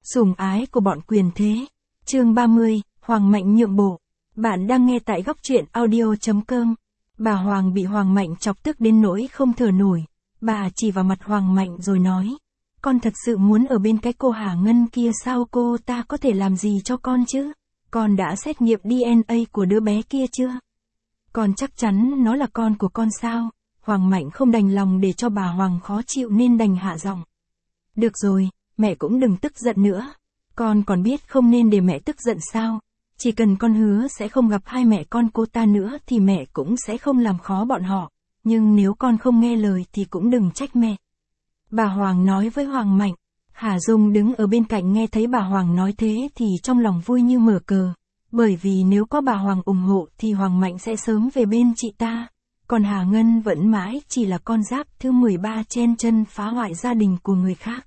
Sủng ái của bọn quyền thế. Chương 30, Hoàng Mạnh nhượng bộ. Bạn đang nghe tại góc truyện audio.com. Bà Hoàng bị Hoàng Mạnh chọc tức đến nỗi không thở nổi. Bà chỉ vào mặt Hoàng Mạnh rồi nói. Con thật sự muốn ở bên cái cô Hà Ngân kia sao, cô ta có thể làm gì cho con chứ? Con đã xét nghiệm DNA của đứa bé kia chưa? Con chắc chắn nó là con của con sao? Hoàng Mạnh không đành lòng để cho bà Hoàng khó chịu nên đành hạ giọng. Được rồi, mẹ cũng đừng tức giận nữa. Con còn biết không nên để mẹ tức giận sao? Chỉ cần con hứa sẽ không gặp hai mẹ con cô ta nữa thì mẹ cũng sẽ không làm khó bọn họ. Nhưng nếu con không nghe lời thì cũng đừng trách mẹ. Bà Hoàng nói với Hoàng Mạnh. Hà Dung đứng ở bên cạnh nghe thấy bà Hoàng nói thế thì trong lòng vui như mở cờ. Bởi vì nếu có bà Hoàng ủng hộ thì Hoàng Mạnh sẽ sớm về bên chị ta. Còn Hà Ngân vẫn mãi chỉ là con giáp thứ 13 chen chân phá hoại gia đình của người khác.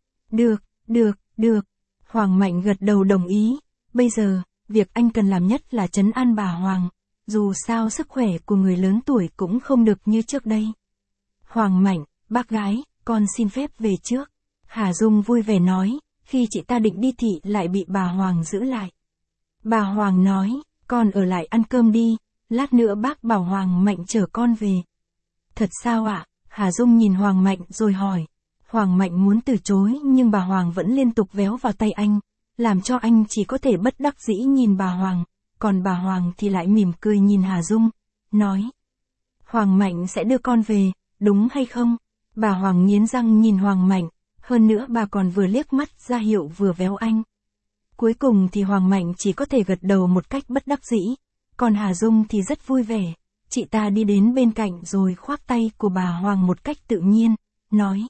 Được. Hoàng Mạnh gật đầu đồng ý. Bây giờ, việc anh cần làm nhất là trấn an bà Hoàng. Dù sao sức khỏe của người lớn tuổi cũng không được như trước đây. Hoàng Mạnh, bác gái, con xin phép về trước. Hà Dung vui vẻ nói, khi chị ta định đi thì lại bị bà Hoàng giữ lại. Bà Hoàng nói, con ở lại ăn cơm đi, lát nữa bác bảo Hoàng Mạnh chở con về. Thật sao ạ? Hà Dung nhìn Hoàng Mạnh rồi hỏi. Hoàng Mạnh muốn từ chối nhưng bà Hoàng vẫn liên tục véo vào tay anh, làm cho anh chỉ có thể bất đắc dĩ nhìn bà Hoàng, còn bà Hoàng thì lại mỉm cười nhìn Hà Dung, nói. Hoàng Mạnh sẽ đưa con về, đúng hay không? Bà Hoàng nghiến răng nhìn Hoàng Mạnh, hơn nữa bà còn vừa liếc mắt ra hiệu vừa véo anh. Cuối cùng thì Hoàng Mạnh chỉ có thể gật đầu một cách bất đắc dĩ, còn Hà Dung thì rất vui vẻ. Chị ta đi đến bên cạnh rồi khoác tay của bà Hoàng một cách tự nhiên, nói.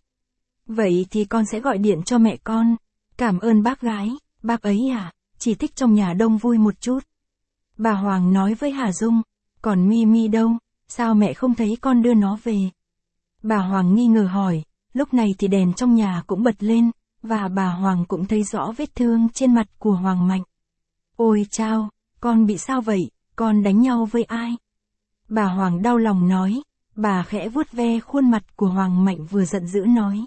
Vậy thì con sẽ gọi điện cho mẹ con. Cảm ơn bác gái, bác ấy à, chỉ thích trong nhà đông vui một chút. Bà Hoàng nói với Hà Dung, còn Mimi đâu, sao mẹ không thấy con đưa nó về? Bà Hoàng nghi ngờ hỏi, lúc này thì đèn trong nhà cũng bật lên, và bà Hoàng cũng thấy rõ vết thương trên mặt của Hoàng Mạnh. Ôi chao, con bị sao vậy, con đánh nhau với ai? Bà Hoàng đau lòng nói, bà khẽ vuốt ve khuôn mặt của Hoàng Mạnh vừa giận dữ nói.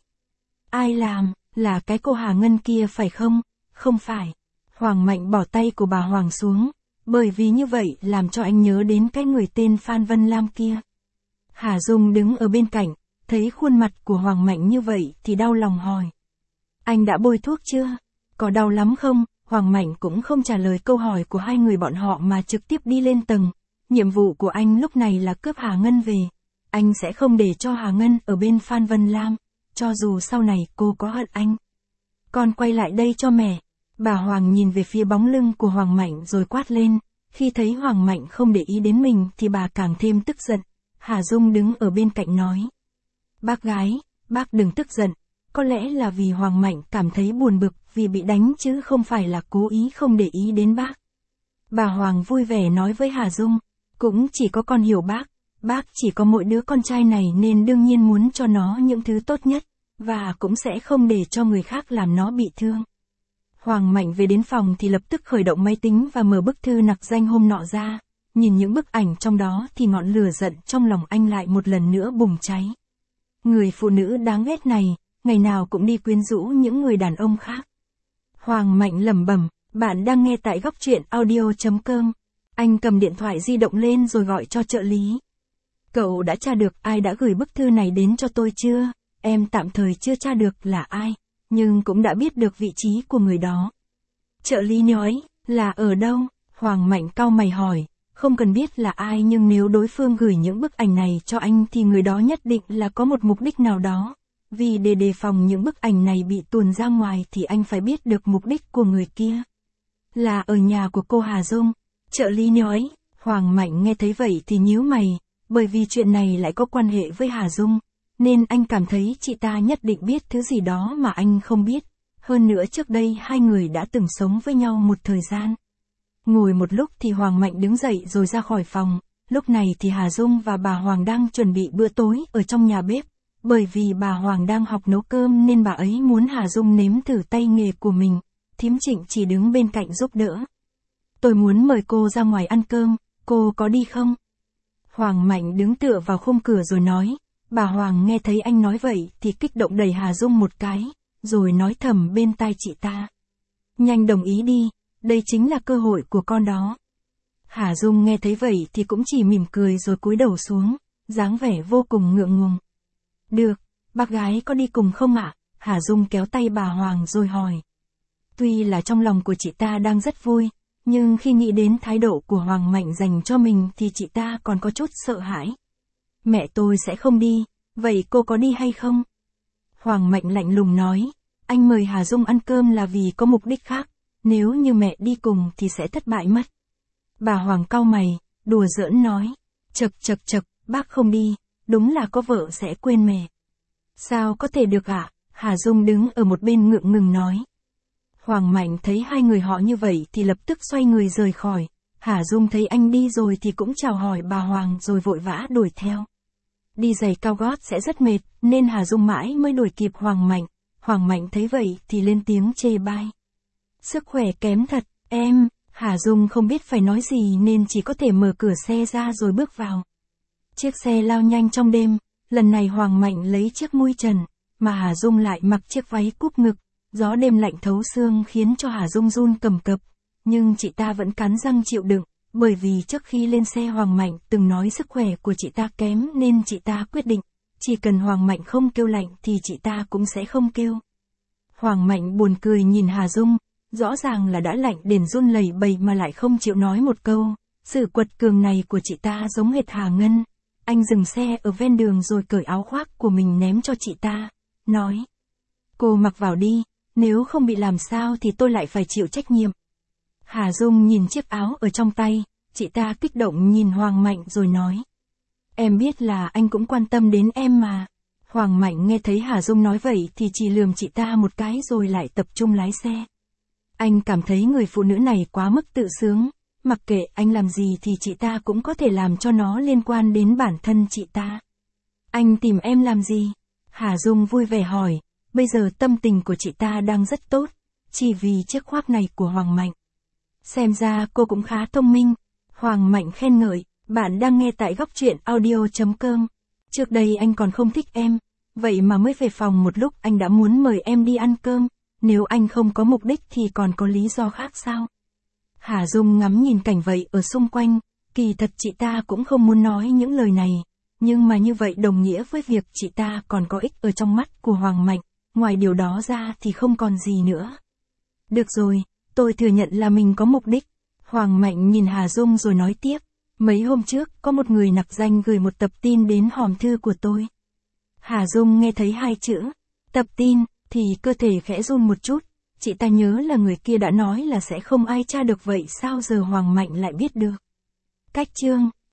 Ai làm, là cái cô Hà Ngân kia phải không? Không phải. Hoàng Mạnh bỏ tay của bà Hoàng xuống, bởi vì như vậy làm cho anh nhớ đến cái người tên Phan Vân Lam kia. Hà Dung đứng ở bên cạnh, thấy khuôn mặt của Hoàng Mạnh như vậy thì đau lòng hỏi. Anh đã bôi thuốc chưa? Có đau lắm không? Hoàng Mạnh cũng không trả lời câu hỏi của hai người bọn họ mà trực tiếp đi lên tầng. Nhiệm vụ của anh lúc này là cướp Hà Ngân về. Anh sẽ không để cho Hà Ngân ở bên Phan Vân Lam, cho dù sau này cô có hận anh. Con quay lại đây cho mẹ. Bà Hoàng nhìn về phía bóng lưng của Hoàng Mạnh rồi quát lên. Khi thấy Hoàng Mạnh không để ý đến mình thì bà càng thêm tức giận. Hà Dung đứng ở bên cạnh nói. Bác gái, bác đừng tức giận. Có lẽ là vì Hoàng Mạnh cảm thấy buồn bực vì bị đánh chứ không phải là cố ý không để ý đến bác. Bà Hoàng vui vẻ nói với Hà Dung. Cũng chỉ có con hiểu bác chỉ có mỗi đứa con trai này nên đương nhiên muốn cho nó những thứ tốt nhất, và cũng sẽ không để cho người khác làm nó bị thương. Hoàng Mạnh về đến phòng thì lập tức khởi động máy tính và mở bức thư nặc danh hôm nọ ra, nhìn những bức ảnh trong đó thì ngọn lửa giận trong lòng anh lại một lần nữa bùng cháy. Người phụ nữ đáng ghét này, ngày nào cũng đi quyến rũ những người đàn ông khác. Hoàng Mạnh lẩm bẩm, bạn đang nghe tại góc truyện audio.com. Anh cầm điện thoại di động lên rồi gọi cho trợ lý. Cậu đã tra được ai đã gửi bức thư này đến cho tôi chưa? Em tạm thời chưa tra được là ai, nhưng cũng đã biết được vị trí của người đó. Trợ lý nói, là ở đâu? Hoàng Mạnh cau mày hỏi, không cần biết là ai nhưng nếu đối phương gửi những bức ảnh này cho anh thì người đó nhất định là có một mục đích nào đó. Vì để đề phòng những bức ảnh này bị tuồn ra ngoài thì anh phải biết được mục đích của người kia. Là ở nhà của cô Hà Dung. Trợ lý nói, Hoàng Mạnh nghe thấy vậy thì nhíu mày, bởi vì chuyện này lại có quan hệ với Hà Dung, nên anh cảm thấy chị ta nhất định biết thứ gì đó mà anh không biết. Hơn nữa trước đây hai người đã từng sống với nhau một thời gian. Ngồi một lúc thì Hoàng Mạnh đứng dậy rồi ra khỏi phòng, lúc này thì Hà Dung và bà Hoàng đang chuẩn bị bữa tối ở trong nhà bếp. Bởi vì bà Hoàng đang học nấu cơm nên bà ấy muốn Hà Dung nếm thử tay nghề của mình, thím Trịnh chỉ đứng bên cạnh giúp đỡ. Tôi muốn mời cô ra ngoài ăn cơm, cô có đi không? Hoàng Mạnh đứng tựa vào khung cửa rồi nói. Bà Hoàng nghe thấy anh nói vậy thì kích động đẩy Hà Dung một cái, rồi nói thầm bên tai chị ta. Nhanh đồng ý đi, đây chính là cơ hội của con đó. Hà Dung nghe thấy vậy thì cũng chỉ mỉm cười rồi cúi đầu xuống, dáng vẻ vô cùng ngượng ngùng. Được, bác gái có đi cùng không ạ? Hà Dung kéo tay bà Hoàng rồi hỏi. Tuy là trong lòng của chị ta đang rất vui, nhưng khi nghĩ đến thái độ của Hoàng Mạnh dành cho mình thì chị ta còn có chút sợ hãi. Mẹ tôi sẽ không đi, vậy cô có đi hay không? Hoàng Mạnh lạnh lùng nói, anh mời Hà Dung ăn cơm là vì có mục đích khác, nếu như mẹ đi cùng thì sẽ thất bại mất. Bà Hoàng cau mày, đùa giỡn nói, chậc, bác không đi, đúng là có vợ sẽ quên mẹ. Sao có thể được ạ? Hà Dung đứng ở một bên ngượng ngùng nói. Hoàng Mạnh thấy hai người họ như vậy thì lập tức xoay người rời khỏi. Hà Dung thấy anh đi rồi thì cũng chào hỏi bà Hoàng rồi vội vã đuổi theo. Đi giày cao gót sẽ rất mệt, nên Hà Dung mãi mới đuổi kịp Hoàng Mạnh. Hoàng Mạnh thấy vậy thì lên tiếng chê bai. Sức khỏe kém thật, em. Hà Dung không biết phải nói gì nên chỉ có thể mở cửa xe ra rồi bước vào. Chiếc xe lao nhanh trong đêm, lần này Hoàng Mạnh lấy chiếc mui trần, mà Hà Dung lại mặc chiếc váy cúp ngực. Gió đêm lạnh thấu xương khiến cho Hà Dung run cầm cập, nhưng chị ta vẫn cắn răng chịu đựng, bởi vì trước khi lên xe Hoàng Mạnh từng nói sức khỏe của chị ta kém nên chị ta quyết định, chỉ cần Hoàng Mạnh không kêu lạnh thì chị ta cũng sẽ không kêu. Hoàng Mạnh buồn cười nhìn Hà Dung, rõ ràng là đã lạnh đến run lẩy bẩy mà lại không chịu nói một câu, sự quật cường này của chị ta giống hệt Hà Ngân. Anh dừng xe ở ven đường rồi cởi áo khoác của mình ném cho chị ta, nói, cô mặc vào đi. Nếu không bị làm sao thì tôi lại phải chịu trách nhiệm. Hà Dung nhìn chiếc áo ở trong tay, chị ta kích động nhìn Hoàng Mạnh rồi nói. Em biết là anh cũng quan tâm đến em mà. Hoàng Mạnh nghe thấy Hà Dung nói vậy thì chỉ lườm chị ta một cái rồi lại tập trung lái xe. Anh cảm thấy người phụ nữ này quá mức tự sướng, mặc kệ anh làm gì thì chị ta cũng có thể làm cho nó liên quan đến bản thân chị ta. Anh tìm em làm gì? Hà Dung vui vẻ hỏi. Bây giờ tâm tình của chị ta đang rất tốt, chỉ vì chiếc khoác này của Hoàng Mạnh. Xem ra cô cũng khá thông minh. Hoàng Mạnh khen ngợi, bạn đang nghe tại Góc Truyện Audio.com. Trước đây anh còn không thích em, vậy mà mới về phòng một lúc anh đã muốn mời em đi ăn cơm, nếu anh không có mục đích thì còn có lý do khác sao? Hà Dung ngắm nhìn cảnh vậy ở xung quanh, kỳ thật chị ta cũng không muốn nói những lời này, nhưng mà như vậy đồng nghĩa với việc chị ta còn có ích ở trong mắt của Hoàng Mạnh. Ngoài điều đó ra thì không còn gì nữa. Được rồi, tôi thừa nhận là mình có mục đích. Hoàng Mạnh nhìn Hà Dung rồi nói tiếp. Mấy hôm trước, có một người nặc danh gửi một tập tin đến hòm thư của tôi. Hà Dung nghe thấy hai chữ, tập tin, thì cơ thể khẽ run một chút. Chị ta nhớ là người kia đã nói là sẽ không ai tra được vậy sao giờ Hoàng Mạnh lại biết được. Cách chương